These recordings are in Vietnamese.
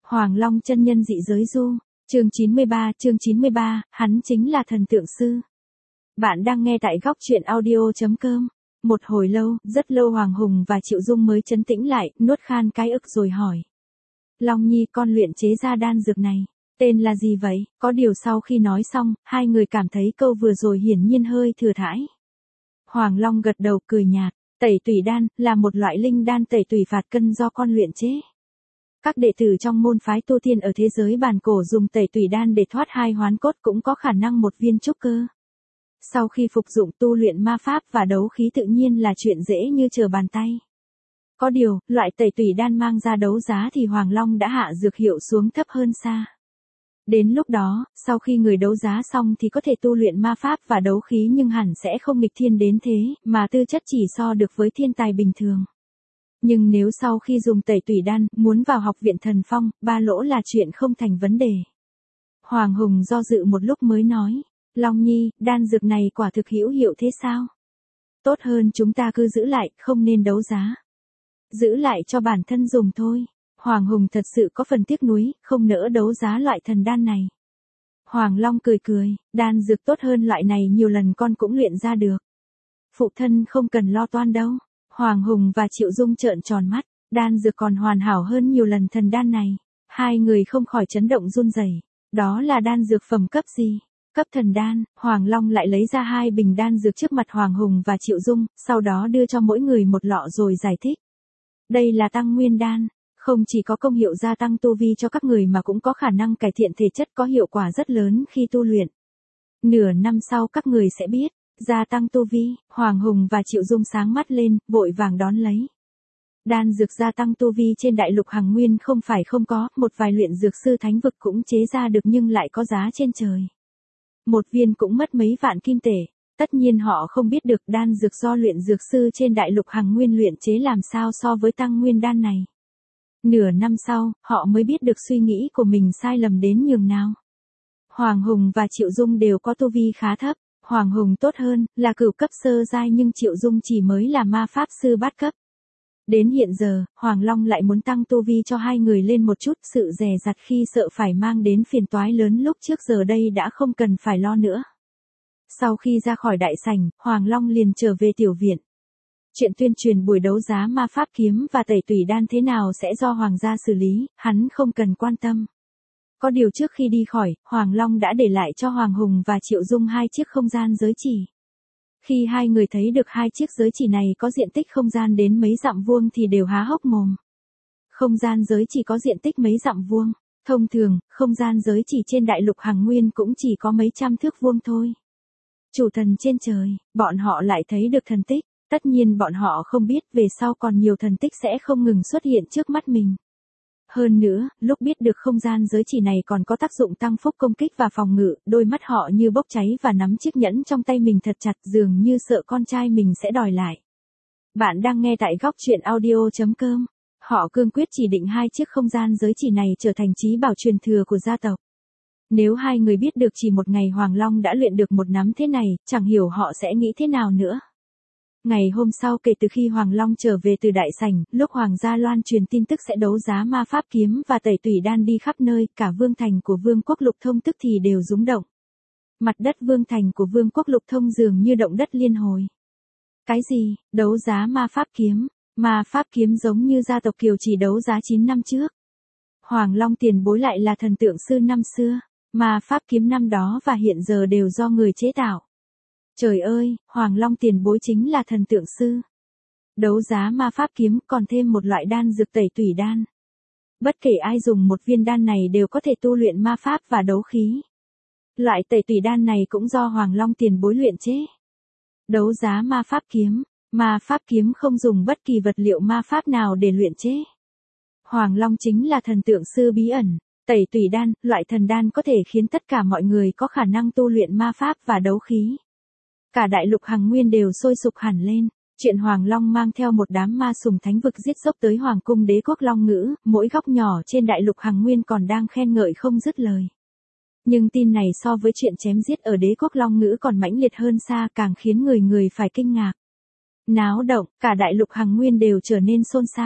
Hoàng Long chân nhân dị giới du, chương 93, hắn chính là thần tượng sư. Bạn đang nghe tại góc truyện audio.com. Một hồi lâu, rất lâu Hoàng Hùng và Triệu Dung mới trấn tĩnh lại, nuốt khan cái ức rồi hỏi. Long Nhi, con luyện chế ra đan dược này, tên là gì vậy? Có điều sau khi nói xong, hai người cảm thấy câu vừa rồi hiển nhiên hơi thừa thãi. Hoàng Long gật đầu cười nhạt, tẩy tủy đan, là một loại linh đan tẩy tủy phạt cân do con luyện chế. Các đệ tử trong môn phái tu tiên ở thế giới bàn cổ dùng tẩy tủy đan để thoát hai hoán cốt cũng có khả năng một viên trúc cơ. Sau khi phục dụng tu luyện ma pháp và đấu khí tự nhiên là chuyện dễ như trở bàn tay. Có điều, loại tẩy tủy đan mang ra đấu giá thì Hoàng Long đã hạ dược hiệu xuống thấp hơn xa. Đến lúc đó, sau khi người đấu giá xong thì có thể tu luyện ma pháp và đấu khí nhưng hẳn sẽ không nghịch thiên đến thế, mà tư chất chỉ so được với thiên tài bình thường. Nhưng nếu sau khi dùng tẩy tủy đan, muốn vào học viện thần phong, ba lỗ là chuyện không thành vấn đề. Hoàng Hùng do dự một lúc mới nói, Long Nhi, đan dược này quả thực hữu hiệu thế sao? Tốt hơn chúng ta cứ giữ lại, không nên đấu giá. Giữ lại cho bản thân dùng thôi. Hoàng Hùng thật sự có phần tiếc nuối, không nỡ đấu giá loại thần đan này. Hoàng Long cười cười, đan dược tốt hơn loại này nhiều lần con cũng luyện ra được. Phụ thân không cần lo toan đâu. Hoàng Hùng và Triệu Dung trợn tròn mắt, đan dược còn hoàn hảo hơn nhiều lần thần đan này. Hai người không khỏi chấn động run rẩy. Đó là đan dược phẩm cấp gì? Cấp thần đan. Hoàng Long lại lấy ra 2 bình đan dược trước mặt Hoàng Hùng và Triệu Dung, sau đó đưa cho mỗi người một lọ rồi giải thích. Đây là tăng nguyên đan, không chỉ có công hiệu gia tăng tu vi cho các người mà cũng có khả năng cải thiện thể chất, có hiệu quả rất lớn khi tu luyện. Nửa năm sau các người sẽ biết. Gia tăng tu vi. Hoàng Hùng và Triệu Dung sáng mắt lên, vội vàng đón lấy. Đan dược gia tăng tu vi trên đại lục Hằng Nguyên không phải không có, một vài luyện dược sư thánh vực cũng chế ra được nhưng lại có giá trên trời. Một viên cũng mất mấy vạn kim tệ. Tất nhiên họ không biết được đan dược do luyện dược sư trên đại lục Hằng Nguyên luyện chế làm sao so với tăng nguyên đan này. Nửa năm sau, họ mới biết được suy nghĩ của mình sai lầm đến nhường nào. Hoàng Hùng và Triệu Dung đều có tu vi khá thấp. Hoàng Hùng tốt hơn, là cửu cấp sơ giai nhưng Triệu Dung chỉ mới là ma pháp sư bát cấp. Đến hiện giờ, Hoàng Long lại muốn tăng tu vi cho hai người lên một chút, sự dè dặt khi sợ phải mang đến phiền toái lớn lúc trước giờ đây đã không cần phải lo nữa. Sau khi ra khỏi đại sảnh, Hoàng Long liền trở về tiểu viện. Chuyện tuyên truyền buổi đấu giá ma pháp kiếm và tẩy tủy đan thế nào sẽ do Hoàng gia xử lý, hắn không cần quan tâm. Có điều trước khi đi khỏi, Hoàng Long đã để lại cho Hoàng Hùng và Triệu Dung 2 chiếc không gian giới chỉ. Khi hai người thấy được 2 chiếc giới chỉ này có diện tích không gian đến mấy dặm vuông thì đều há hốc mồm. Không gian giới chỉ có diện tích mấy dặm vuông. Thông thường, không gian giới chỉ trên đại lục Hằng Nguyên cũng chỉ có mấy trăm thước vuông thôi. Chủ thần trên trời, bọn họ lại thấy được thần tích. Tất nhiên bọn họ không biết về sau còn nhiều thần tích sẽ không ngừng xuất hiện trước mắt mình. Hơn nữa, lúc biết được không gian giới chỉ này còn có tác dụng tăng phúc công kích và phòng ngự, đôi mắt họ như bốc cháy và nắm chiếc nhẫn trong tay mình thật chặt, dường như sợ con trai mình sẽ đòi lại. Bạn đang nghe tại góc truyện audio.com. Họ cương quyết chỉ định 2 chiếc không gian giới chỉ này trở thành chí bảo truyền thừa của gia tộc. Nếu hai người biết được chỉ một ngày Hoàng Long đã luyện được một nắm thế này, chẳng hiểu họ sẽ nghĩ thế nào nữa. Ngày hôm sau kể từ khi Hoàng Long trở về từ đại sảnh, lúc Hoàng gia loan truyền tin tức sẽ đấu giá ma pháp kiếm và tẩy tủy đan đi khắp nơi, cả vương thành của Vương quốc Lục Thông tức thì đều rúng động. Mặt đất vương thành của Vương quốc Lục Thông dường như động đất liên hồi. Cái gì? Đấu giá ma pháp kiếm? Ma pháp kiếm giống như gia tộc Kiều chỉ đấu giá 9 năm trước. Hoàng Long tiền bối lại là thần tượng sư năm xưa. Ma pháp kiếm năm đó và hiện giờ đều do người chế tạo. Trời ơi, Hoàng Long tiền bối chính là thần tượng sư. Đấu giá ma pháp kiếm còn thêm một loại đan dược tẩy tủy đan. Bất kể ai dùng một viên đan này đều có thể tu luyện ma pháp và đấu khí. Loại tẩy tủy đan này cũng do Hoàng Long tiền bối luyện chế. Đấu giá ma pháp kiếm không dùng bất kỳ vật liệu ma pháp nào để luyện chế. Hoàng Long chính là thần tượng sư bí ẩn. Tẩy tủy đan, loại thần đan có thể khiến tất cả mọi người có khả năng tu luyện ma pháp và đấu khí. Cả đại lục Hằng Nguyên đều sôi sục hẳn lên. Chuyện Hoàng Long mang theo một đám ma sùng thánh vực giết dốc tới Hoàng cung đế quốc Long Ngữ, mỗi góc nhỏ trên đại lục Hằng Nguyên còn đang khen ngợi không dứt lời. Nhưng tin này so với chuyện chém giết ở đế quốc Long Ngữ còn mãnh liệt hơn xa, càng khiến người người phải kinh ngạc. Náo động, cả đại lục Hằng Nguyên đều trở nên xôn xao.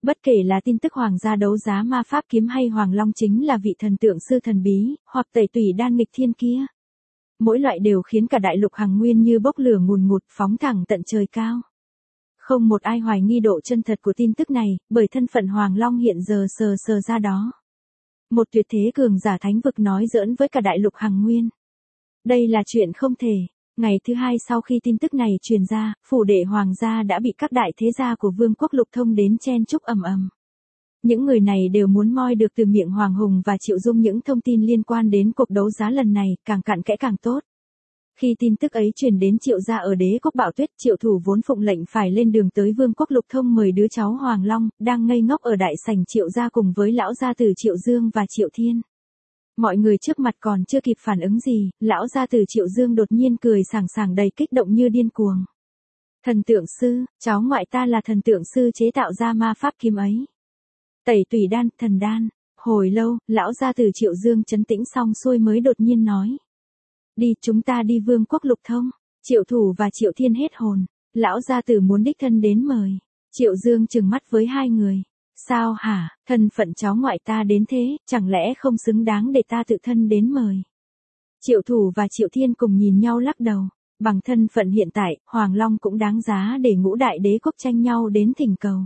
Bất kể là tin tức hoàng gia đấu giá ma pháp kiếm hay Hoàng Long chính là vị thần tượng sư thần bí, hoặc tẩy tủy đan nghịch thiên kia. Mỗi loại đều khiến cả đại lục Hằng Nguyên như bốc lửa ngùn ngụt phóng thẳng tận trời cao. Không một ai hoài nghi độ chân thật của tin tức này, bởi thân phận Hoàng Long hiện giờ sờ ra đó. Một tuyệt thế cường giả thánh vực nói giỡn với cả đại lục Hằng Nguyên. Đây là chuyện không thể. Ngày thứ hai sau khi tin tức này truyền ra, phủ đệ hoàng gia đã bị các đại thế gia của Vương quốc Lục Thông đến chen chúc ầm ầm. Những người này đều muốn moi được từ miệng Hoàng Hùng và Triệu Dung những thông tin liên quan đến cuộc đấu giá lần này, càng cặn kẽ càng tốt. Khi tin tức ấy truyền đến Triệu gia ở Đế quốc Bạo Tuyết, Triệu Thủ vốn phụng lệnh phải lên đường tới Vương quốc Lục Thông mời đứa cháu Hoàng Long, đang ngây ngốc ở đại sảnh Triệu gia cùng với lão gia tử Triệu Dương và Triệu Thiên. Mọi người trước mặt còn chưa kịp phản ứng gì, lão gia tử Triệu Dương đột nhiên cười sảng sảng đầy kích động như điên cuồng. Thần tượng sư, cháu ngoại ta là thần tượng sư chế tạo ra ma pháp kiếm ấy. Tẩy tủy đan, thần đan. Hồi lâu, lão gia tử Triệu Dương trấn tĩnh xong xuôi mới đột nhiên nói. Đi, chúng ta đi Vương quốc Lục Thông. Triệu Thủ và Triệu Thiên hết hồn. Lão gia tử muốn đích thân đến mời. Triệu Dương trừng mắt với hai người. Sao hả, thân phận cháu ngoại ta đến thế, chẳng lẽ không xứng đáng để ta tự thân đến mời. Triệu Thủ và Triệu Thiên cùng nhìn nhau lắc đầu. Bằng thân phận hiện tại, Hoàng Long cũng đáng giá để ngũ đại đế quốc tranh nhau đến thỉnh cầu.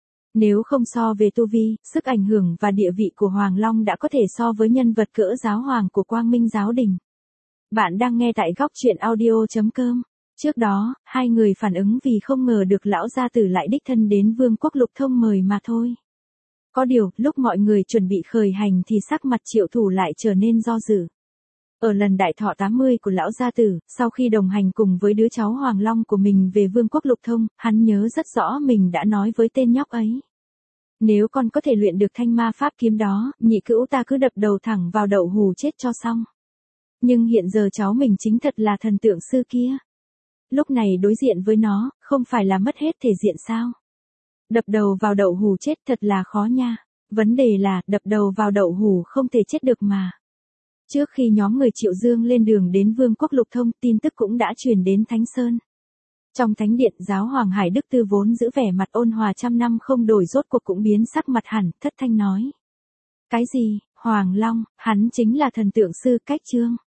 Nếu không so về tu vi, sức ảnh hưởng và địa vị của Hoàng Long đã có thể so với nhân vật cỡ giáo hoàng của Quang Minh giáo đình. Bạn đang nghe tại góc truyện audio.com. Trước đó, hai người phản ứng vì không ngờ được lão gia tử lại đích thân đến Vương quốc Lục Thông mời mà thôi. Có điều, lúc mọi người chuẩn bị khởi hành thì sắc mặt Triệu Thủ lại trở nên do dự. Ở lần đại thọ 80 của lão gia tử, sau khi đồng hành cùng với đứa cháu Hoàng Long của mình về Vương quốc Lục Thông, hắn nhớ rất rõ mình đã nói với tên nhóc ấy. Nếu con có thể luyện được thanh ma pháp kiếm đó, nhị cữu ta cứ đập đầu thẳng vào đậu hù chết cho xong. Nhưng hiện giờ cháu mình chính thật là thần tượng sư kia. Lúc này đối diện với nó, không phải là mất hết thể diện sao? Đập đầu vào đậu hù chết thật là khó nha. Vấn đề là, đập đầu vào đậu hù không thể chết được mà. Trước khi nhóm người Triệu Dương lên đường đến Vương quốc Lục Thông, tin tức cũng đã truyền đến Thánh Sơn. Trong thánh điện, giáo hoàng Hải Đức Tư vốn giữ vẻ mặt ôn hòa trăm năm không đổi rốt cuộc cũng biến sắc mặt hẳn, thất thanh nói. Cái gì, Hoàng Long, hắn chính là thần tượng sư Cách Chương.